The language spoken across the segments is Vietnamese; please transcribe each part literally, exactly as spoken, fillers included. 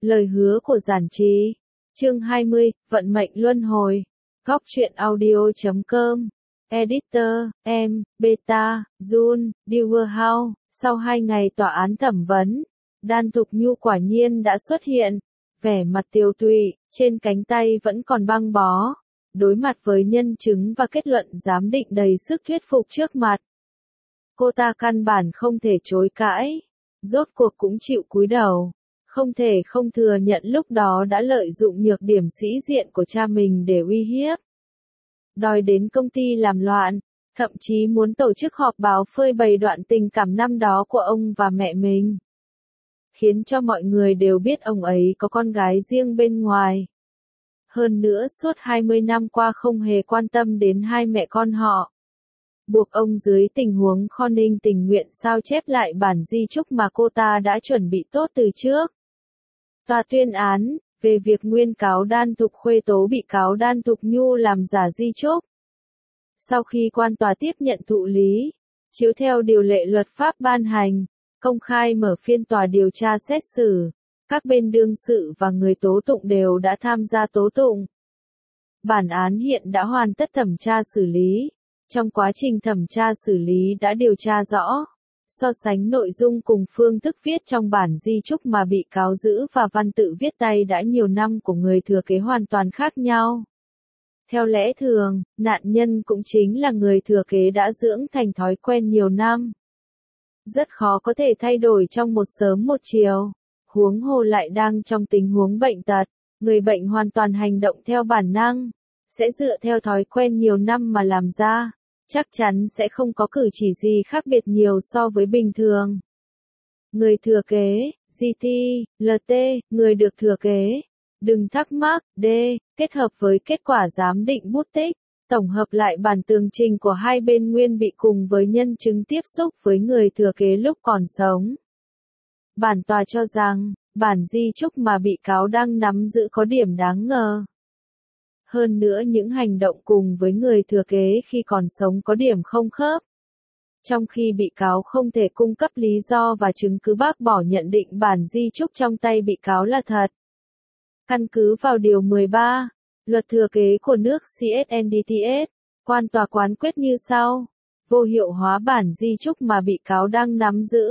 Lời hứa của giản trí. Chương hai mươi, Vận mệnh luân hồi. Góc truyện audio chấm com. Editor, em, Beta, Jun, Dewar House. Sau hai ngày tòa án thẩm vấn, Đan Thục Nhu quả nhiên đã xuất hiện. Vẻ mặt tiều tụy, trên cánh tay vẫn còn băng bó. Đối mặt với nhân chứng và kết luận giám định đầy sức thuyết phục trước mặt. Cô ta căn bản không thể chối cãi. Rốt cuộc cũng chịu cúi đầu. Không thể không thừa nhận lúc đó đã lợi dụng nhược điểm sĩ diện của cha mình để uy hiếp. Đòi đến công ty làm loạn, thậm chí muốn tổ chức họp báo phơi bày đoạn tình cảm năm đó của ông và mẹ mình. Khiến cho mọi người đều biết ông ấy có con gái riêng bên ngoài. Hơn nữa suốt hai mươi năm qua không hề quan tâm đến hai mẹ con họ. Buộc ông dưới tình huống kho ninh tình nguyện sao chép lại bản di chúc mà cô ta đã chuẩn bị tốt từ trước. Tòa tuyên án, về việc nguyên cáo Đan Thục Khuê tố bị cáo Đan Thục Nhu làm giả di chúc. Sau khi quan tòa tiếp nhận thụ lý, chiếu theo điều lệ luật pháp ban hành, công khai mở phiên tòa điều tra xét xử, các bên đương sự và người tố tụng đều đã tham gia tố tụng. Bản án hiện đã hoàn tất thẩm tra xử lý. Trong quá trình thẩm tra xử lý đã điều tra rõ, so sánh nội dung cùng phương thức viết trong bản di chúc mà bị cáo giữ và văn tự viết tay đã nhiều năm của người thừa kế hoàn toàn khác nhau. Theo lẽ thường, nạn nhân cũng chính là người thừa kế đã dưỡng thành thói quen nhiều năm. Rất khó có thể thay đổi trong một sớm một chiều, huống hồ lại đang trong tình huống bệnh tật, người bệnh hoàn toàn hành động theo bản năng, sẽ dựa theo thói quen nhiều năm mà làm ra. Chắc chắn sẽ không có cử chỉ gì khác biệt nhiều so với bình thường. Người thừa kế, giê tê, lờ tê, người được thừa kế. Đừng thắc mắc, D, kết hợp với kết quả giám định bút tích, tổng hợp lại bản tường trình của hai bên nguyên bị cùng với nhân chứng tiếp xúc với người thừa kế lúc còn sống. Bản tòa cho rằng, bản di chúc mà bị cáo đang nắm giữ có điểm đáng ngờ. Hơn nữa những hành động cùng với người thừa kế khi còn sống có điểm không khớp. Trong khi bị cáo không thể cung cấp lý do và chứng cứ bác bỏ nhận định bản di chúc trong tay bị cáo là thật. Căn cứ vào Điều mười ba, Luật Thừa kế của nước xê ét en đê tê ét, quan tòa quán quyết như sau. Vô hiệu hóa bản di chúc mà bị cáo đang nắm giữ.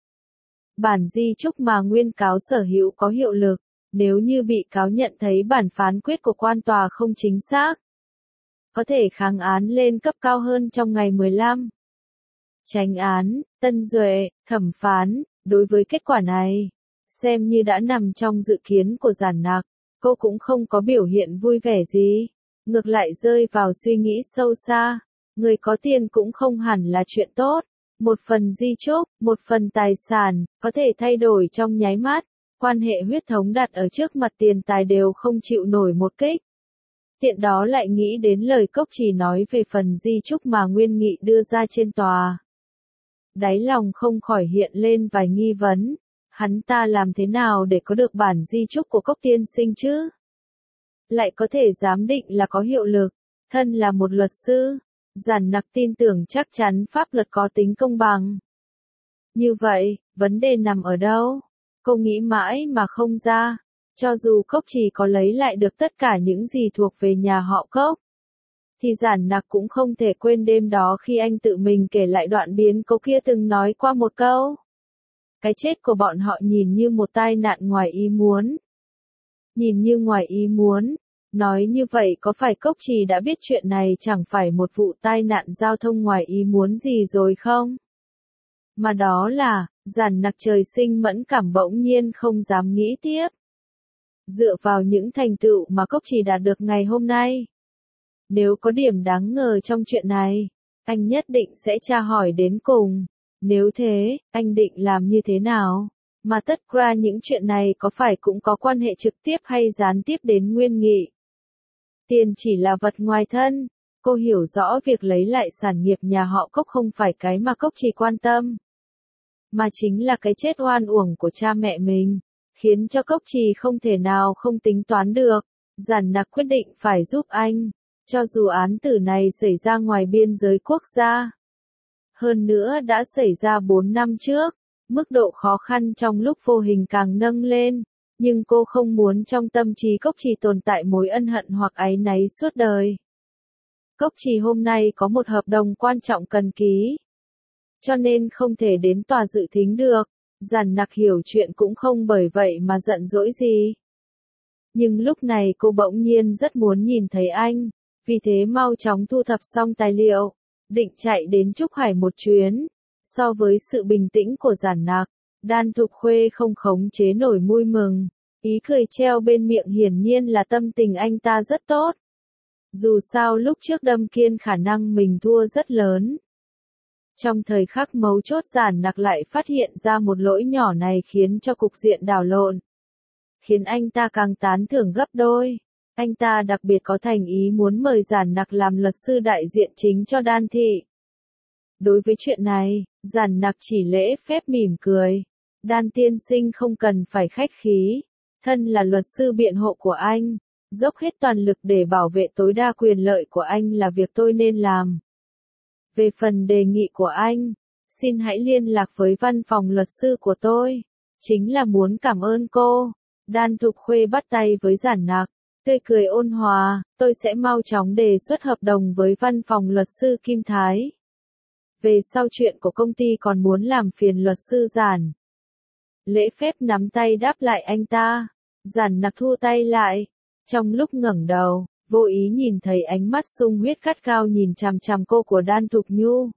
Bản di chúc mà nguyên cáo sở hữu có hiệu lực. Nếu như bị cáo nhận thấy bản phán quyết của quan tòa không chính xác, có thể kháng án lên cấp cao hơn trong ngày mười lăm. Chánh án, Tân Duệ, thẩm phán, đối với kết quả này, xem như đã nằm trong dự kiến của giản nặc, cô cũng không có biểu hiện vui vẻ gì, ngược lại rơi vào suy nghĩ sâu xa, người có tiền cũng không hẳn là chuyện tốt, một phần di chúc, một phần tài sản, có thể thay đổi trong nháy mắt. Quan hệ huyết thống đặt ở trước mặt tiền tài đều không chịu nổi một kích. Tiện đó lại nghĩ đến lời Cốc Chỉ nói về phần di chúc mà Nguyên Nghị đưa ra trên tòa. Đáy lòng không khỏi hiện lên vài nghi vấn, hắn ta làm thế nào để có được bản di chúc của Cốc tiên sinh chứ? Lại có thể giám định là có hiệu lực, thân là một luật sư, giản nặc tin tưởng chắc chắn pháp luật có tính công bằng. Như vậy, vấn đề nằm ở đâu? Cô nghĩ mãi mà không ra, cho dù Cốc Chỉ có lấy lại được tất cả những gì thuộc về nhà họ Cốc, thì giản nặc cũng không thể quên đêm đó khi anh tự mình kể lại đoạn biến cố kia từng nói qua một câu. Cái chết của bọn họ nhìn như một tai nạn ngoài ý muốn. Nhìn như ngoài ý muốn, nói như vậy có phải Cốc Chỉ đã biết chuyện này chẳng phải một vụ tai nạn giao thông ngoài ý muốn gì rồi không? Mà đó là, giản nặc trời sinh mẫn cảm bỗng nhiên không dám nghĩ tiếp. Dựa vào những thành tựu mà Cốc Chỉ đạt được ngày hôm nay. Nếu có điểm đáng ngờ trong chuyện này, anh nhất định sẽ tra hỏi đến cùng. Nếu thế, anh định làm như thế nào? Mà tất cả những chuyện này có phải cũng có quan hệ trực tiếp hay gián tiếp đến Nguyên Nghị? Tiền chỉ là vật ngoài thân. Cô hiểu rõ việc lấy lại sản nghiệp nhà họ Cốc không phải cái mà Cốc Chỉ quan tâm. Mà chính là cái chết oan uổng của cha mẹ mình, khiến cho Cốc Chỉ không thể nào không tính toán được. Giản nặc quyết định phải giúp anh, cho dù án tử này xảy ra ngoài biên giới quốc gia. Hơn nữa đã xảy ra bốn năm trước, mức độ khó khăn trong lúc vô hình càng nâng lên, Nhưng cô không muốn trong tâm trí Cốc Trì tồn tại mối ân hận hoặc áy náy suốt đời. Cốc Trì hôm nay có một hợp đồng quan trọng cần ký, cho nên không thể đến tòa dự thính được. Giản Nặc hiểu chuyện cũng không bởi vậy mà giận dỗi gì. Nhưng lúc này cô bỗng nhiên rất muốn nhìn thấy anh, vì thế mau chóng thu thập xong tài liệu, định chạy đến Trúc Hải một chuyến. So với sự bình tĩnh của Giản Nặc, Đan Thục Khuê không khống chế nổi vui mừng, ý cười treo bên miệng hiển nhiên là tâm tình anh ta rất tốt. Dù sao lúc trước Đâm Kiên khả năng mình thua rất lớn. Trong thời khắc mấu chốt Giản Nặc lại phát hiện ra một lỗi nhỏ này khiến cho cục diện đảo lộn. Khiến anh ta càng tán thưởng gấp đôi. Anh ta đặc biệt có thành ý muốn mời Giản Nặc làm luật sư đại diện chính cho Đan thị. Đối với chuyện này, Giản Nặc chỉ lễ phép mỉm cười. Đan tiên sinh không cần phải khách khí. Thân là luật sư biện hộ của anh, dốc hết toàn lực để bảo vệ tối đa quyền lợi của anh là việc tôi nên làm. Về phần đề nghị của anh, xin hãy liên lạc với văn phòng luật sư của tôi. Chính là muốn cảm ơn cô. Đan Thục Khuê bắt tay với Giản Nặc, tươi cười ôn hòa, tôi sẽ mau chóng đề xuất hợp đồng với văn phòng luật sư Kim Thái. Về sau chuyện của công ty còn muốn làm phiền luật sư Giản. Lễ phép nắm tay đáp lại anh ta. Giản Nặc thu tay lại. Trong lúc ngẩng đầu, vô ý nhìn thấy ánh mắt sung huyết gắt gao nhìn chằm chằm cô của Đan Thục Nhu.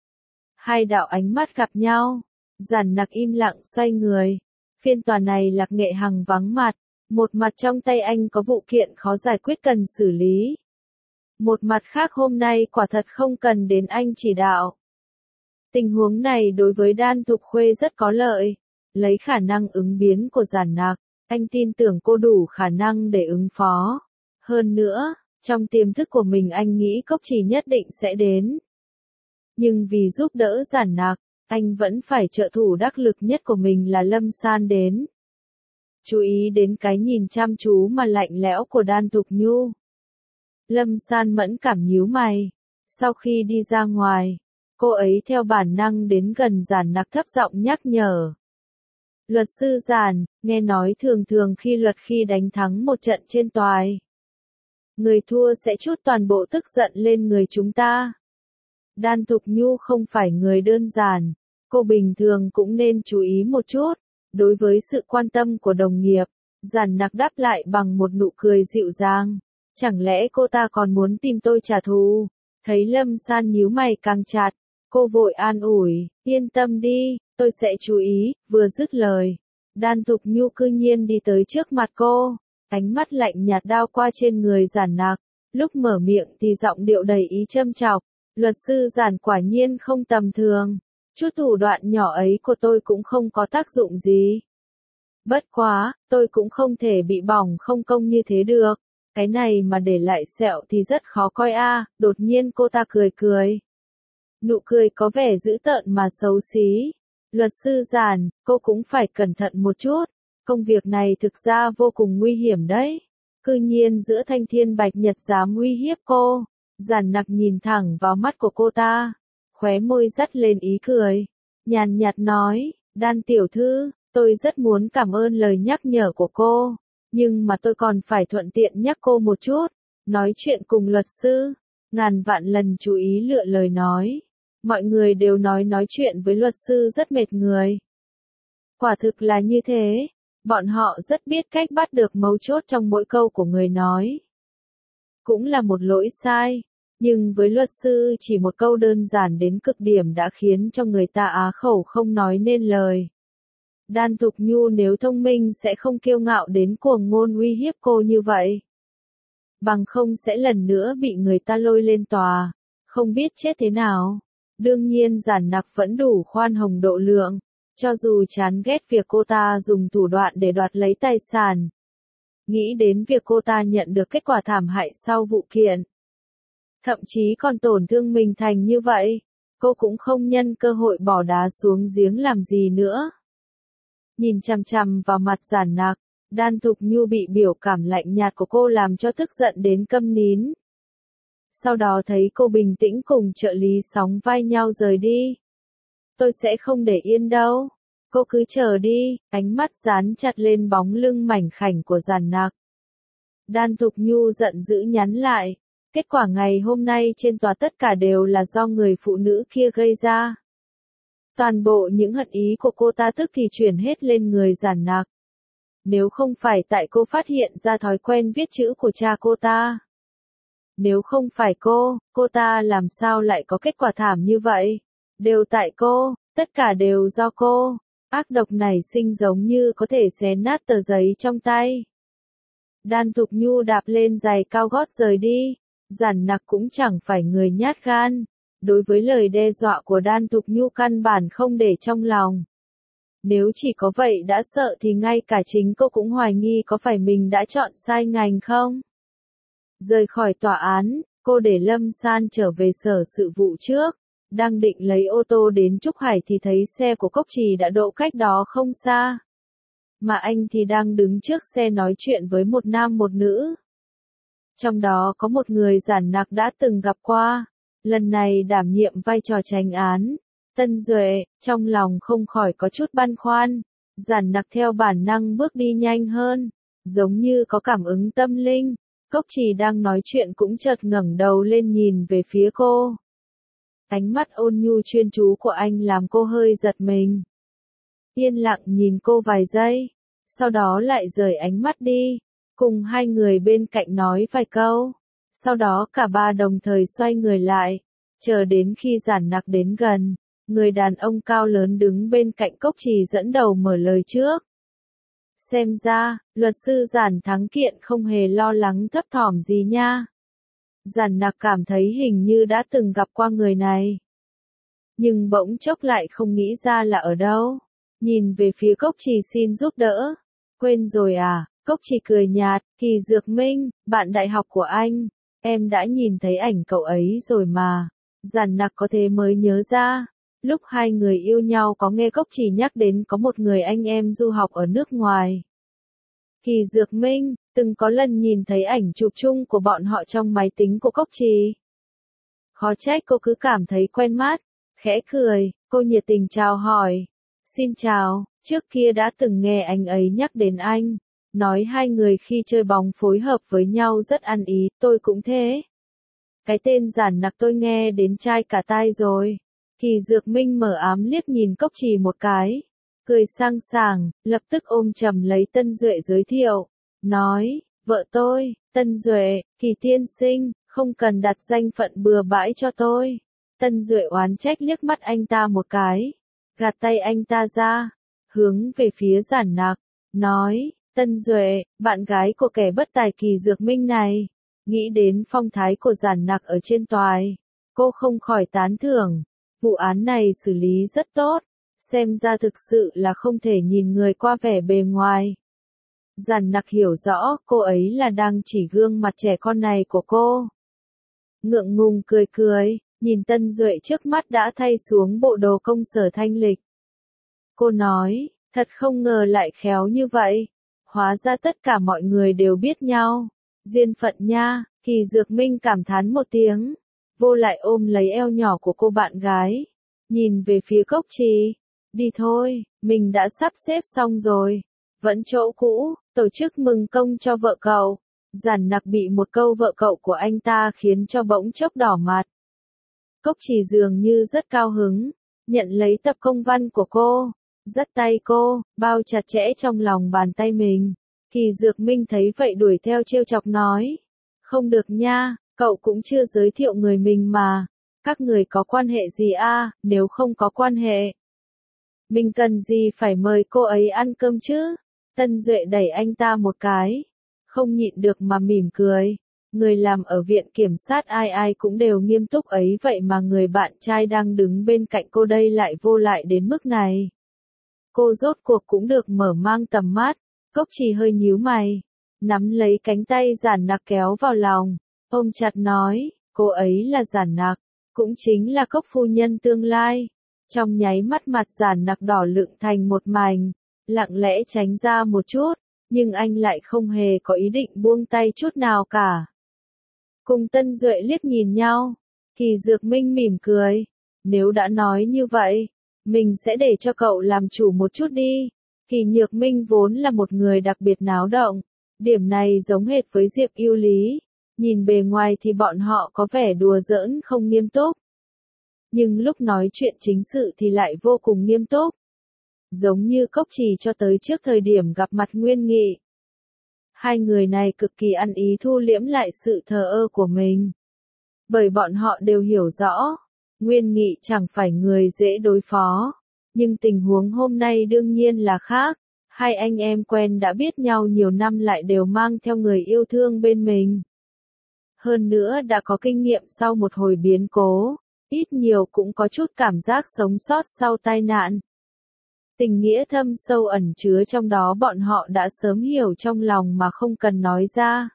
Hai đạo ánh mắt gặp nhau. Giản Nặc im lặng xoay người. Phiên tòa này Lạc Nghệ Hằng vắng mặt. Một mặt trong tay anh có vụ kiện khó giải quyết cần xử lý. Một mặt khác hôm nay quả thật không cần đến anh chỉ đạo. Tình huống này đối với Đan Thục Khuê rất có lợi. Lấy khả năng ứng biến của Giản Nặc, anh tin tưởng cô đủ khả năng để ứng phó. Hơn nữa, trong tiềm thức của mình anh nghĩ Cốc Trì nhất định sẽ đến. Nhưng vì giúp đỡ Giản Nặc, anh vẫn phải trợ thủ đắc lực nhất của mình là Lâm San đến. Chú ý đến cái nhìn chăm chú mà lạnh lẽo của Đan Thục Nhu. Lâm San mẫn cảm nhíu mày. Sau khi đi ra ngoài, cô ấy theo bản năng đến gần Giản Nặc thấp giọng nhắc nhở. Luật sư Giản, nghe nói thường thường khi luật khi đánh thắng một trận trên tòa, người thua sẽ trút toàn bộ tức giận lên người chúng ta. Đan Thục Nhu không phải người đơn giản, cô bình thường cũng nên chú ý một chút. Đối với sự quan tâm của đồng nghiệp, Giản Nặc đáp lại bằng một nụ cười dịu dàng. Chẳng lẽ cô ta còn muốn tìm tôi trả thù? Thấy Lâm San nhíu mày càng chặt, cô vội an ủi, yên tâm đi, tôi sẽ chú ý. Vừa dứt lời, Đan Thục Nhu cư nhiên đi tới trước mặt cô, ánh mắt lạnh nhạt đao qua trên người Giản Nặc, lúc mở miệng thì giọng điệu đầy ý châm chọc, luật sư Giản quả nhiên không tầm thường, chút thủ đoạn nhỏ ấy của tôi cũng không có tác dụng gì. Bất quá, tôi cũng không thể bị bỏng không công như thế được, cái này mà để lại sẹo thì rất khó coi a. Đột nhiên cô ta cười cười. Nụ cười có vẻ dữ tợn mà xấu xí. Luật sư Giản, cô cũng phải cẩn thận một chút. Công việc này thực ra vô cùng nguy hiểm đấy. Cư nhiên giữa Thanh Thiên Bạch Nhật dám uy hiếp cô. Giản Nặc nhìn thẳng vào mắt của cô ta. Khóe môi dắt lên ý cười. Nhàn nhạt nói, Đan tiểu thư, tôi rất muốn cảm ơn lời nhắc nhở của cô. Nhưng mà tôi còn phải thuận tiện nhắc cô một chút. Nói chuyện cùng luật sư. Ngàn vạn lần chú ý lựa lời nói. Mọi người đều nói nói chuyện với luật sư rất mệt người. Quả thực là như thế. Bọn họ rất biết cách bắt được mấu chốt trong mỗi câu của người nói. Cũng là một lỗi sai. Nhưng với luật sư chỉ một câu đơn giản đến cực điểm đã khiến cho người ta á khẩu không nói nên lời. Đan Thục Nhu nếu thông minh sẽ không kiêu ngạo đến cuồng ngôn uy hiếp cô như vậy. Bằng không sẽ lần nữa bị người ta lôi lên tòa, không biết chết thế nào. Đương nhiên Giản Nặc vẫn đủ khoan hồng độ lượng, cho dù chán ghét việc cô ta dùng thủ đoạn để đoạt lấy tài sản. Nghĩ đến việc cô ta nhận được kết quả thảm hại sau vụ kiện. Thậm chí còn tổn thương mình thành như vậy, cô cũng không nhân cơ hội bỏ đá xuống giếng làm gì nữa. Nhìn chằm chằm vào mặt Giản Nặc, Đan Thục Nhu bị biểu cảm lạnh nhạt của cô làm cho tức giận đến câm nín. Sau đó thấy cô bình tĩnh cùng trợ lý sóng vai nhau rời đi. Tôi sẽ không để yên đâu. Cô cứ chờ đi, ánh mắt dán chặt lên bóng lưng mảnh khảnh của Giản Nặc. Đan Thục Nhu giận dữ nhắn lại. Kết quả ngày hôm nay trên tòa tất cả đều là do người phụ nữ kia gây ra. Toàn bộ những hận ý của cô ta tức thì chuyển hết lên người Giản Nặc. Nếu không phải tại cô phát hiện ra thói quen viết chữ của cha cô ta. Nếu không phải cô, cô ta làm sao lại có kết quả thảm như vậy? Đều tại cô, tất cả đều do cô. Ác độc này sinh giống như có thể xé nát tờ giấy trong tay. Đan Thục Nhu đạp lên giày cao gót rời đi. Giản Nặc cũng chẳng phải người nhát gan. Đối với lời đe dọa của Đan Thục Nhu căn bản không để trong lòng. Nếu chỉ có vậy đã sợ thì ngay cả chính cô cũng hoài nghi có phải mình đã chọn sai ngành không? Rời khỏi tòa án, cô để Lâm San trở về sở sự vụ trước. Đang định lấy ô tô đến Trúc Hải thì thấy xe của Cốc Trì đã đỗ cách đó không xa. Mà anh thì đang đứng trước xe nói chuyện với một nam một nữ. Trong đó có một người Giản Nặc đã từng gặp qua. Lần này đảm nhiệm vai trò chánh án. Tân Duệ, trong lòng không khỏi có chút băn khoăn. Giản Nặc theo bản năng bước đi nhanh hơn. Giống như có cảm ứng tâm linh. Cốc Trì đang nói chuyện cũng chợt ngẩng đầu lên nhìn về phía cô. Ánh mắt ôn nhu chuyên chú của anh làm cô hơi giật mình. Yên lặng nhìn cô vài giây. Sau đó lại rời ánh mắt đi. Cùng hai người bên cạnh nói vài câu. Sau đó cả ba đồng thời xoay người lại. Chờ đến khi Giản Nặc đến gần. Người đàn ông cao lớn đứng bên cạnh Cốc Trì dẫn đầu mở lời trước. Xem ra, luật sư Giản thắng kiện không hề lo lắng thấp thỏm gì nha. Giản Nặc cảm thấy hình như đã từng gặp qua người này. Nhưng bỗng chốc lại không nghĩ ra là ở đâu. Nhìn về phía Cốc Trì xin giúp đỡ. Quên rồi à, Cốc Trì cười nhạt, Kỳ Dược Minh, bạn đại học của anh. Em đã nhìn thấy ảnh cậu ấy rồi mà. Giản Nặc có thế mới nhớ ra. Lúc hai người yêu nhau có nghe Cốc Trì nhắc đến có một người anh em du học ở nước ngoài. Kỳ Dược Minh, từng có lần nhìn thấy ảnh chụp chung của bọn họ trong máy tính của Cốc Trì. Khó trách cô cứ cảm thấy quen mắt. Khẽ cười, cô nhiệt tình chào hỏi. Xin chào, trước kia đã từng nghe anh ấy nhắc đến anh. Nói hai người khi chơi bóng phối hợp với nhau rất ăn ý, tôi cũng thế. Cái tên Giản Nặc tôi nghe đến chai cả tai rồi. Kỳ Dược Minh mở ám liếc nhìn Cốc Trì một cái. Cười sang sảng, lập tức ôm chầm lấy Tân Duệ giới thiệu. Nói, vợ tôi, Tân Duệ, Kỳ tiên sinh, không cần đặt danh phận bừa bãi cho tôi. Tân Duệ oán trách liếc mắt anh ta một cái. Gạt tay anh ta ra. Hướng về phía Giản Nặc. Nói, Tân Duệ, bạn gái của kẻ bất tài Kỳ Dược Minh này. Nghĩ đến phong thái của Giản Nặc ở trên toài. Cô không khỏi tán thưởng. Vụ án này xử lý rất tốt. Xem ra thực sự là không thể nhìn người qua vẻ bề ngoài. Giản Nặc hiểu rõ cô ấy là đang chỉ gương mặt trẻ con này của cô. Ngượng ngùng cười cười, nhìn Tân Duệ trước mắt đã thay xuống bộ đồ công sở thanh lịch. Cô nói, thật không ngờ lại khéo như vậy. Hóa ra tất cả mọi người đều biết nhau. Duyên phận nha, Kỳ Dược Minh cảm thán một tiếng. Vô lại ôm lấy eo nhỏ của cô bạn gái. Nhìn về phía Cốc Trì. Đi thôi, mình đã sắp xếp xong rồi. Vẫn chỗ cũ, tổ chức mừng công cho vợ cậu. Giản Nặc bị một câu vợ cậu của anh ta khiến cho bỗng chốc đỏ mặt. Cốc Trì dường như rất cao hứng. Nhận lấy tập công văn của cô. Dắt tay cô, bao chặt chẽ trong lòng bàn tay mình. Kỳ Dược Minh thấy vậy đuổi theo trêu chọc nói. Không được nha, cậu cũng chưa giới thiệu người mình mà. Các người có quan hệ gì a? Nếu không có quan hệ. Mình cần gì phải mời cô ấy ăn cơm chứ? Tân Duệ đẩy anh ta một cái. Không nhịn được mà mỉm cười. Người làm ở viện kiểm sát ai ai cũng đều nghiêm túc ấy vậy mà người bạn trai đang đứng bên cạnh cô đây lại vô lại đến mức này. Cô rốt cuộc cũng được mở mang tầm mắt. Cốc Trì hơi nhíu mày. Nắm lấy cánh tay Giản Nặc kéo vào lòng. Ôm chặt nói, cô ấy là Giản Nặc. Cũng chính là Cốc phu nhân tương lai. Trong nháy mắt mặt Giản Nặc đỏ lựng thành một mảnh. Lặng lẽ tránh ra một chút. Nhưng anh lại không hề có ý định buông tay chút nào cả. Cùng Tân Duệ liếc nhìn nhau. Kỳ Dược Minh mỉm cười. Nếu đã nói như vậy, Mình sẽ để cho cậu làm chủ một chút đi. Kỳ Nhược Minh vốn là một người đặc biệt náo động. Điểm này giống hệt với Diệp Yêu Lý. Nhìn bề ngoài thì bọn họ có vẻ đùa giỡn không nghiêm túc. Nhưng lúc nói chuyện chính sự thì lại vô cùng nghiêm túc. Giống như Cốc Trì cho tới trước thời điểm gặp mặt Nguyên Nghị. Hai người này cực kỳ ăn ý thu liễm lại sự thờ ơ của mình. Bởi bọn họ đều hiểu rõ, Nguyên Nghị chẳng phải người dễ đối phó. Nhưng tình huống hôm nay đương nhiên là khác. Hai anh em quen đã biết nhau nhiều năm lại đều mang theo người yêu thương bên mình. Hơn nữa đã có kinh nghiệm sau một hồi biến cố, ít nhiều cũng có chút cảm giác sống sót sau tai nạn. Tình nghĩa thâm sâu ẩn chứa trong đó bọn họ đã sớm hiểu trong lòng mà không cần nói ra.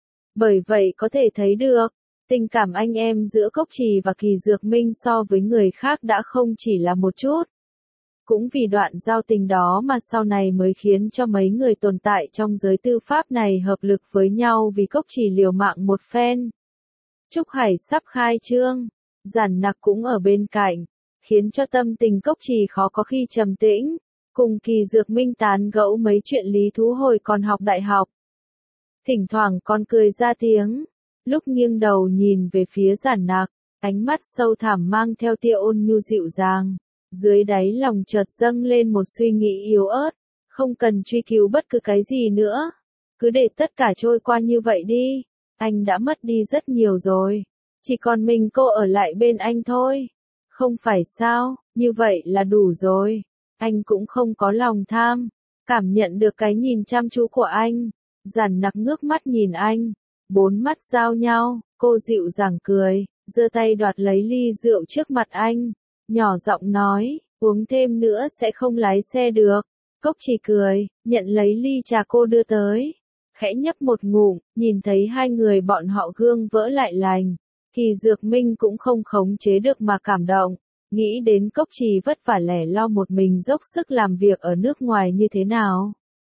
Bởi vậy có thể thấy được, tình cảm anh em giữa Cốc Trì và Kỳ Dược Minh so với người khác đã không chỉ là một chút. Cũng vì đoạn giao tình đó mà sau này mới khiến cho mấy người tồn tại trong giới tư pháp này hợp lực với nhau vì Cốc Trì liều mạng một phen. Trúc Hải sắp khai trương, Giản Nặc cũng ở bên cạnh, khiến cho tâm tình Cốc Trì khó có khi trầm tĩnh, cùng Kỳ Dược Minh tán gẫu mấy chuyện lý thú hồi còn học đại học. Thỉnh thoảng còn cười ra tiếng, lúc nghiêng đầu nhìn về phía Giản Nặc, ánh mắt sâu thẳm mang theo tia ôn nhu dịu dàng. Dưới đáy lòng chợt dâng lên một suy nghĩ yếu ớt, không cần truy cứu bất cứ cái gì nữa. Cứ để tất cả trôi qua như vậy đi, anh đã mất đi rất nhiều rồi. Chỉ còn mình cô ở lại bên anh thôi. Không phải sao, như vậy là đủ rồi. Anh cũng không có lòng tham. Cảm nhận được cái nhìn chăm chú của anh. Giản Nặc ngước mắt nhìn anh. Bốn mắt giao nhau, cô dịu dàng cười, giơ tay đoạt lấy ly rượu trước mặt anh. Nhỏ giọng nói, uống thêm nữa sẽ không lái xe được. Cốc Trì cười, nhận lấy ly trà cô đưa tới. Khẽ nhấp một ngụm, nhìn thấy hai người bọn họ gương vỡ lại lành. Kỳ Dược Minh cũng không khống chế được mà cảm động. Nghĩ đến Cốc Trì vất vả lẻ lo một mình dốc sức làm việc ở nước ngoài như thế nào.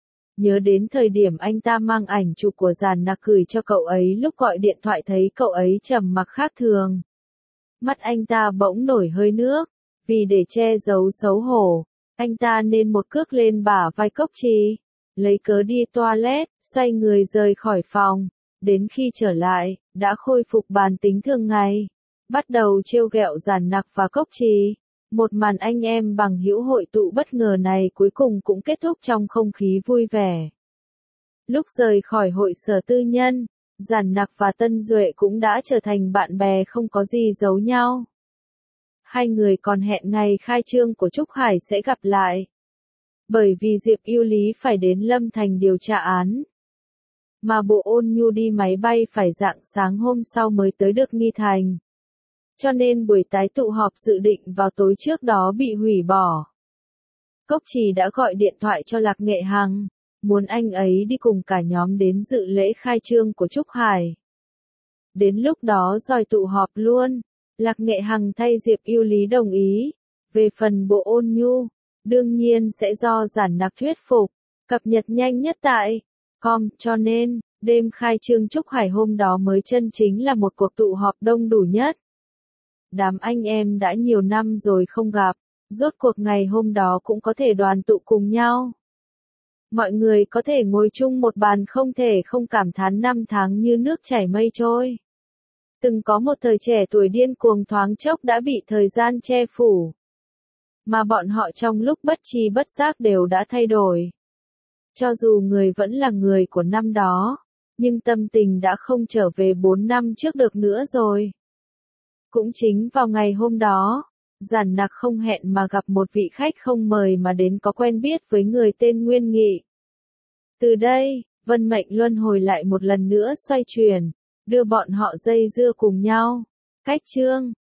Nhớ đến thời điểm anh ta mang ảnh chụp của Giản Nặc gửi cho cậu ấy lúc gọi điện thoại thấy cậu ấy trầm mặc khác thường. Mắt anh ta bỗng nổi hơi nước, vì để che giấu xấu hổ, anh ta nên một cước lên bả vai Cốc Trì, lấy cớ đi toilet, xoay người rời khỏi phòng, đến khi trở lại, đã khôi phục bản tính thường ngày, bắt đầu trêu ghẹo Giản Nặc và Cốc Trì. Một màn anh em bằng hữu hội tụ bất ngờ này cuối cùng cũng kết thúc trong không khí vui vẻ. Lúc rời khỏi hội sở tư nhân, Giản Nặc và Tân Duệ cũng đã trở thành bạn bè không có gì giấu nhau. Hai người còn hẹn ngày khai trương của Trúc Hải sẽ gặp lại. Bởi vì Diệp Yêu Lý phải đến Lâm Thành điều tra án. Mà Bộ Ôn Nhu đi máy bay phải rạng sáng hôm sau mới tới được Nghi Thành. Cho nên buổi tái tụ họp dự định vào tối trước đó bị hủy bỏ. Cốc Trì đã gọi điện thoại cho Lạc Nghệ Hằng, muốn anh ấy đi cùng cả nhóm đến dự lễ khai trương của Trúc Hải. Đến lúc đó rồi tụ họp luôn, Lạc Nghệ Hằng thay Diệp Yêu Lý đồng ý. Về phần Bộ Ôn Nhu, đương nhiên sẽ do Giản Nặc thuyết phục, cập nhật nhanh nhất tại com, cho nên, đêm khai trương Trúc Hải hôm đó mới chân chính là một cuộc tụ họp đông đủ nhất. Đám anh em đã nhiều năm rồi không gặp, rốt cuộc ngày hôm đó cũng có thể đoàn tụ cùng nhau. Mọi người có thể ngồi chung một bàn không thể không cảm thán năm tháng như nước chảy mây trôi. Từng có một thời trẻ tuổi điên cuồng thoáng chốc đã bị thời gian che phủ. Mà bọn họ trong lúc bất tri bất giác đều đã thay đổi. Cho dù người vẫn là người của năm đó, nhưng tâm tình đã không trở về bốn năm trước được nữa rồi. Cũng chính vào ngày hôm đó, Giản Nặc không hẹn mà gặp một vị khách không mời mà đến có quen biết với người tên Nguyên Nghị. Từ đây, vận mệnh luân hồi lại một lần nữa xoay chuyển, đưa bọn họ dây dưa cùng nhau. Cách chương